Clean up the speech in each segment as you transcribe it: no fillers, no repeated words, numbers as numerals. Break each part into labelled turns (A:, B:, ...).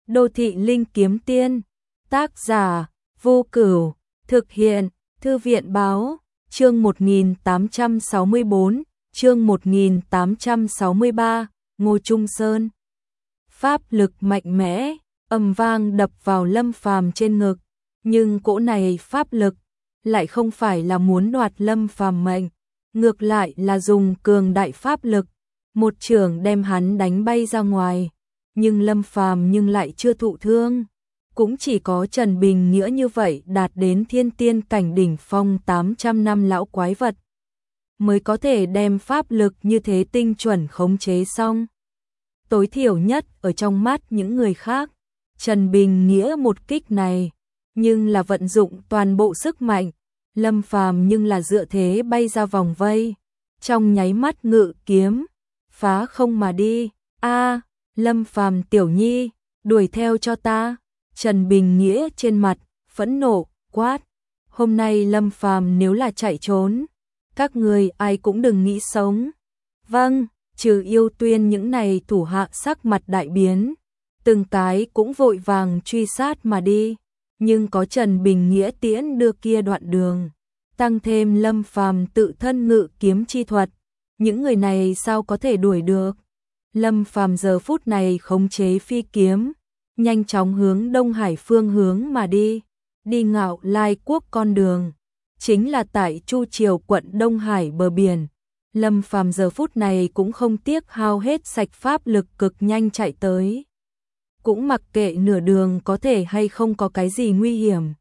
A: Đô thị linh kiếm tiên. Tác giả Vô Cửu. Thực hiện Thư viện báo. Chương 1864, chương 1863, Ngô Trung Sơn. Pháp lực mạnh mẽ, ầm vang đập vào Lâm Phàm trên ngực, nhưng cỗ này pháp lực lại không phải là muốn đoạt Lâm Phàm mệnh, ngược lại là dùng cường đại pháp lực, một chưởng đem hắn đánh bay ra ngoài, nhưng Lâm Phàm lại chưa thụ thương. Cũng chỉ có Trần Bình Nghĩa như vậy đạt đến thiên tiên cảnh đỉnh phong 800 năm lão quái vật mới có thể đem pháp lực như thế tinh chuẩn khống chế xong. Tối thiểu nhất ở trong mắt những người khác, Trần Bình Nghĩa một kích này nhưng là vận dụng toàn bộ sức mạnh, Lâm Phàm nhưng là dựa thế bay ra vòng vây, trong nháy mắt ngự kiếm phá không mà đi. A, Lâm Phàm tiểu nhi, đuổi theo cho ta. Trần Bình Nghĩa trên mặt phẫn nộ quát, hôm nay Lâm Phàm nếu là chạy trốn, các người ai cũng đừng nghĩ sống. Vâng, trừ Yêu Tuyên những này thủ hạ sắc mặt đại biến, từng cái cũng vội vàng truy sát mà đi, nhưng có Trần Bình Nghĩa tiễn đưa kia đoạn đường, tăng thêm Lâm Phàm tự thân ngự kiếm chi thuật, những người này sao có thể đuổi được. Lâm Phàm giờ phút này khống chế phi kiếm, nhanh chóng hướng Đông Hải phương hướng mà đi, đi Ngạo Lai quốc con đường, chính là tại Chu Triều quận Đông Hải bờ biển. Lâm Phàm giờ phút này cũng không tiếc hao hết sạch pháp lực cực nhanh chạy tới, cũng mặc kệ nửa đường có thể hay không có cái gì nguy hiểm.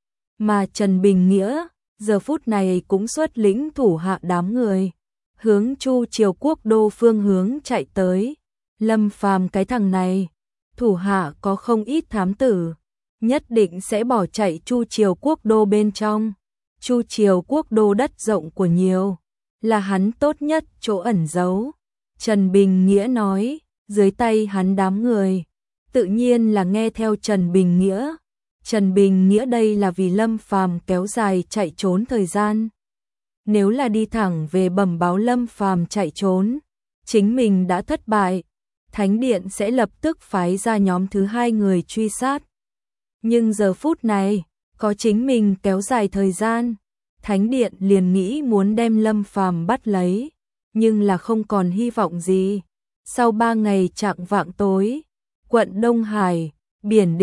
A: Mà Trần Bình Nghĩa giờ phút này cũng xuất lĩnh thủ hạ đám người, hướng Chu Triều quốc đô phương hướng chạy tới. Lâm Phàm cái thằng này, thủ hạ có không ít thám tử, nhất định sẽ bỏ chạy Chu Triều quốc đô bên trong. Chu Triều quốc đô đất rộng của nhiều, là hắn tốt nhất chỗ ẩn giấu. Trần Bình Nghĩa nói, dưới tay hắn đám người, tự nhiên là nghe theo Trần Bình Nghĩa. Trần Bình Nghĩa đây là vì Lâm Phàm kéo dài chạy trốn thời gian. Nếu là đi thẳng về bẩm báo Lâm Phàm chạy trốn, chính mình đã thất bại, Thánh Điện sẽ lập tức phái ra nhóm thứ hai người truy sát. Nhưng giờ phút này, có chính mình kéo dài thời gian, Thánh Điện liền nghĩ muốn đem Lâm Phàm bắt lấy, nhưng là không còn hy vọng gì. Sau 3 ngày chạng vạng tối, quận Đông Hải, Biển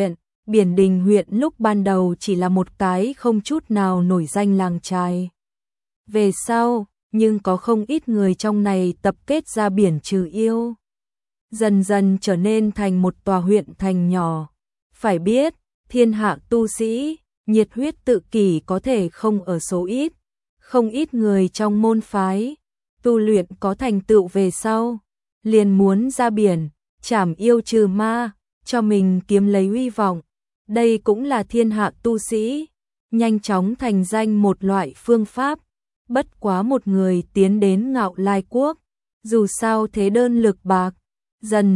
A: Đình huyện lúc ban đầu chỉ là một cái không chút nào nổi danh làng chài. Về sau, nhưng có không ít người trong này tập kết ra biển trừ yêu, dần dần trở nên thành một tòa huyện thành nhỏ. Phải biết, thiên hạ tu sĩ, nhiệt huyết tự kỷ có thể không ở số ít, không ít người trong môn phái, tu luyện có thành tựu về sau, liền muốn ra biển, trảm yêu trừ ma, cho mình kiếm lấy uy vọng. Đây cũng là thiên hạ tu sĩ, nhanh chóng thành danh một loại phương pháp. Bất quá một người tiến đến Ngạo Lai quốc, dù sao thế đơn lực bạc, dần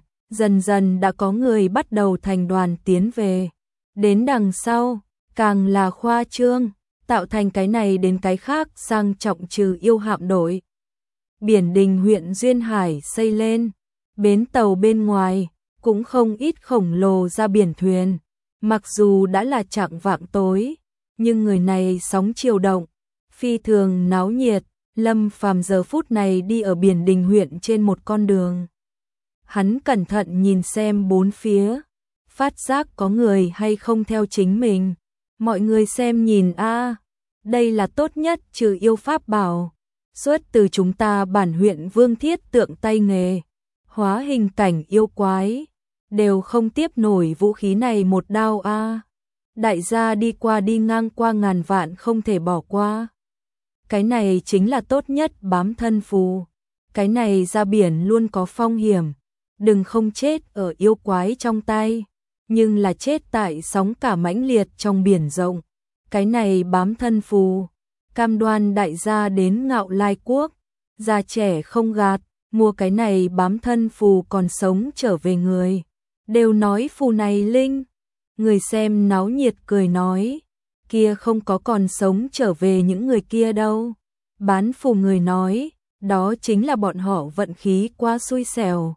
A: dần đã có người bắt đầu thành đoàn tiến về. Đến đằng sau, càng là khoa trương, tạo thành cái này đến cái khác sang trọng trừ yêu hạm đội. Biển Đình huyện Duyên Hải xây lên, bến tàu bên ngoài, cũng không ít khổng lồ ra biển thuyền. Mặc dù đã là chạng vạng tối, nhưng người này sóng chiều động, phi thường náo nhiệt. Lâm Phàm giờ phút này đi ở Biển Đình huyện trên một con đường. Hắn cẩn thận nhìn xem bốn phía, phát giác có người hay không theo chính mình. Mọi người xem nhìn a, đây là tốt nhất trừ yêu pháp bảo, xuất từ chúng ta bản huyện Vương Thiết tượng tay nghề, hóa hình cảnh yêu quái, đều không tiếp nổi vũ khí này một đao a. Đại gia đi qua đi ngang qua ngàn vạn không thể bỏ qua. Cái này chính là tốt nhất bám thân phù. Cái này ra biển luôn có phong hiểm, đừng không chết ở yêu quái trong tay, nhưng là chết tại sóng cả mãnh liệt trong biển rộng. Cái này bám thân phù, cam đoan đại gia đến Ngạo Lai quốc, già trẻ không gạt, mua cái này bám thân phù còn sống trở về người, đều nói phù này linh. Người xem náo nhiệt cười nói, kia không có còn sống trở về những người kia đâu. Bán phù người nói, đó chính là bọn họ vận khí quá xui xẻo.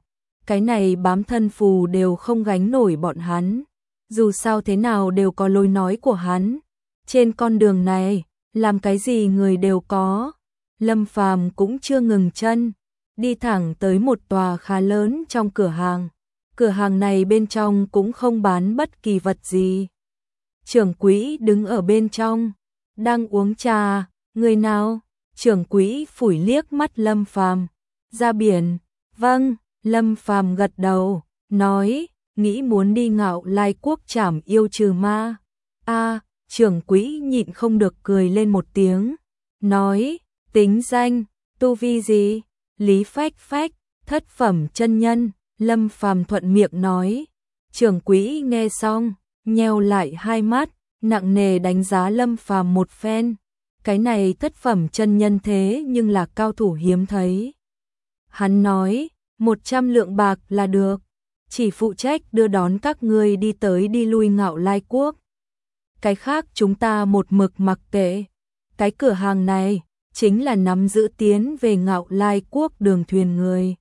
A: cái này bám thân phù đều không gánh nổi bọn hắn. Dù sao thế nào đều có lối nói của hắn. Trên con đường này, làm cái gì người đều có. Lâm Phàm cũng chưa ngừng chân, đi thẳng tới một tòa khá lớn trong cửa hàng. Cửa hàng này bên trong cũng không bán bất kỳ vật gì. Trưởng quỹ đứng ở bên trong, đang uống trà. Người nào? Trưởng quỹ phủi liếc mắt Lâm Phàm. Ra biển. Vâng. Lâm Phàm gật đầu, nói, nghĩ muốn đi Ngạo Lai Quốc trảm yêu trừ ma. Trưởng quỹ nhịn không được cười lên một tiếng, nói, tính danh, tu vi gì? Lý Phách Phách, thất phẩm chân nhân. Lâm Phàm thuận miệng nói. Trưởng quỹ nghe xong, nheo lại hai mắt, nặng nề đánh giá Lâm Phàm một phen. Cái này thất phẩm chân nhân thế nhưng là cao thủ hiếm thấy. Hắn nói, 100 lượng bạc là được, chỉ phụ trách đưa đón các ngươi đi tới đi lui Ngạo Lai Quốc. Cái khác chúng ta một mực mặc kệ. Cái cửa hàng này chính là nắm giữ tiến về Ngạo Lai Quốc đường thuyền người.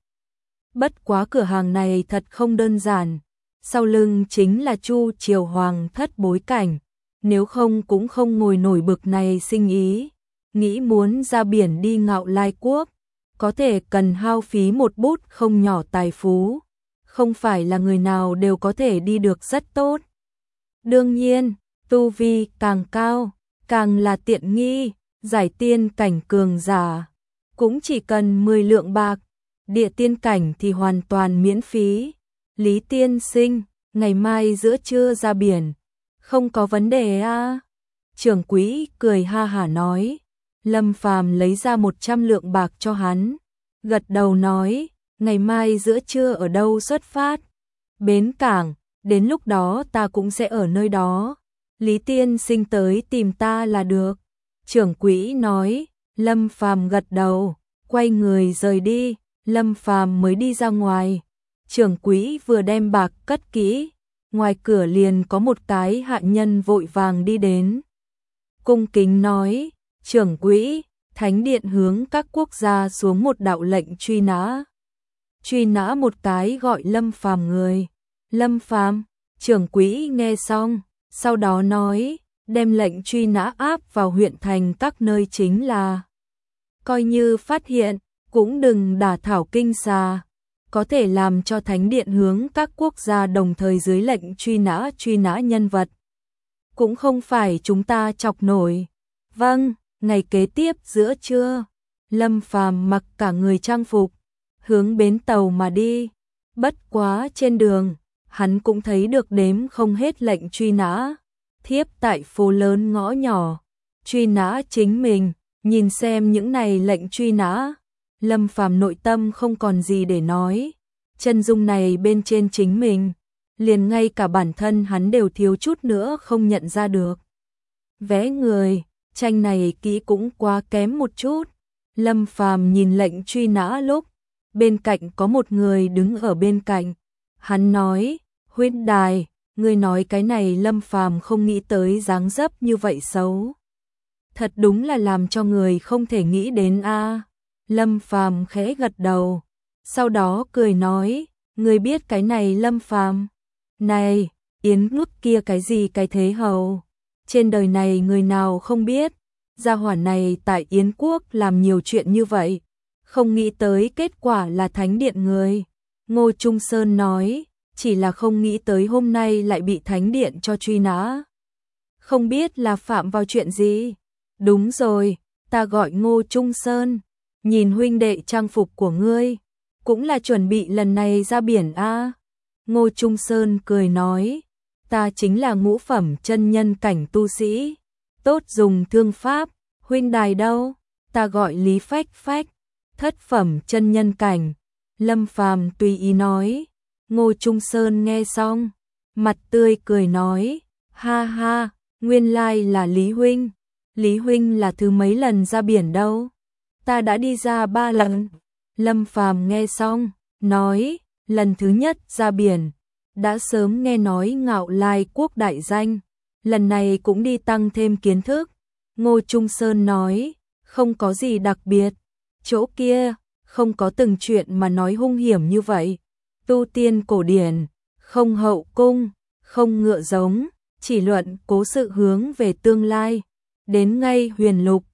A: Bất quá cửa hàng này thật không đơn giản, sau lưng chính là Chu Triều Hoàng thất bối cảnh, nếu không cũng không ngồi nổi bực này sinh ý. Nghĩ muốn ra biển đi Ngạo Lai Quốc, có thể cần hao phí một bút không nhỏ tài phú, không phải là người nào đều có thể đi được rất tốt. Đương nhiên, tu vi càng cao, càng là tiện nghi, giải tiên cảnh cường giả, cũng chỉ cần 10 lượng bạc, địa tiên cảnh thì hoàn toàn miễn phí. Lý tiên sinh, ngày mai giữa trưa ra biển, không có vấn đề à? Trưởng quỹ cười ha hả nói. Lâm Phàm lấy ra 100 lượng bạc cho hắn, gật đầu nói, ngày mai giữa trưa ở đâu xuất phát? Bến cảng, đến lúc đó ta cũng sẽ ở nơi đó. Lý tiên sinh tới tìm ta là được. Trưởng quỹ nói. Lâm Phàm gật đầu, quay người rời đi. Lâm Phàm mới đi ra ngoài, trưởng quỹ vừa đem bạc cất kỹ, ngoài cửa liền có một cái hạ nhân vội vàng đi đến. Cung kính nói, trưởng quỹ, thánh điện hướng các quốc gia xuống một đạo lệnh truy nã. Truy nã một cái gọi Lâm Phàm người. Lâm Phàm, trưởng quỹ nghe xong, sau đó nói, đem lệnh truy nã áp vào huyện thành các nơi chính là. Coi như phát hiện, cũng đừng đả thảo kinh xà, có thể làm cho thánh điện hướng các quốc gia đồng thời dưới lệnh truy nã nhân vật. Cũng không phải chúng ta chọc nổi. Vâng, ngày kế tiếp giữa trưa, Lâm Phàm mặc cả người trang phục, hướng bến tàu mà đi. Bất quá trên đường, hắn cũng thấy được đếm không hết lệnh truy nã, thiếp tại phố lớn ngõ nhỏ, truy nã chính mình, nhìn xem những này lệnh truy nã. Lâm Phàm nội tâm không còn gì để nói, chân dung này bên trên chính mình, liền ngay cả bản thân hắn đều thiếu chút nữa không nhận ra được. Vẽ người, tranh này kỹ cũng quá kém một chút. Lâm Phàm nhìn lệnh truy nã lúc, bên cạnh có một người đứng ở bên cạnh. Hắn nói, huynh đài, ngươi nói cái này Lâm Phàm không nghĩ tới dáng dấp như vậy xấu. Thật đúng là làm cho người không thể nghĩ đến a. Lâm Phàm khẽ gật đầu, sau đó cười nói, ngươi biết cái này Lâm Phàm? Này, Yến Ngút kia cái gì cái thế hầu? Trên đời này người nào không biết, gia hỏa này tại Yến Quốc làm nhiều chuyện như vậy, không nghĩ tới kết quả là thánh điện người. Ngô Trung Sơn nói, chỉ là không nghĩ tới hôm nay lại bị thánh điện cho truy nã. Không biết là phạm vào chuyện gì? Đúng rồi, ta gọi Ngô Trung Sơn. Nhìn huynh đệ trang phục của ngươi, cũng là chuẩn bị lần này ra biển a. Ngô Trung Sơn cười nói, ta chính là ngũ phẩm chân nhân cảnh tu sĩ, tốt dùng thương pháp, huynh đài đâu? Ta gọi Lý Phách Phách, thất phẩm chân nhân cảnh. Lâm Phàm tùy ý nói. Ngô Trung Sơn nghe xong, mặt tươi cười nói, ha ha, nguyên lai là Lý huynh. Lý huynh là thứ mấy lần ra biển đâu? Ta đã đi ra 3 lần. Lâm Phàm nghe xong, nói, lần thứ nhất ra biển, đã sớm nghe nói Ngạo Lai Quốc đại danh, lần này cũng đi tăng thêm kiến thức. Ngô Trung Sơn nói, không có gì đặc biệt, chỗ kia, không có từng chuyện mà nói hung hiểm như vậy. tu tiên cổ điển, không hậu cung, không ngựa giống, chỉ luận cố sự hướng về tương lai. Đến ngay huyền lục,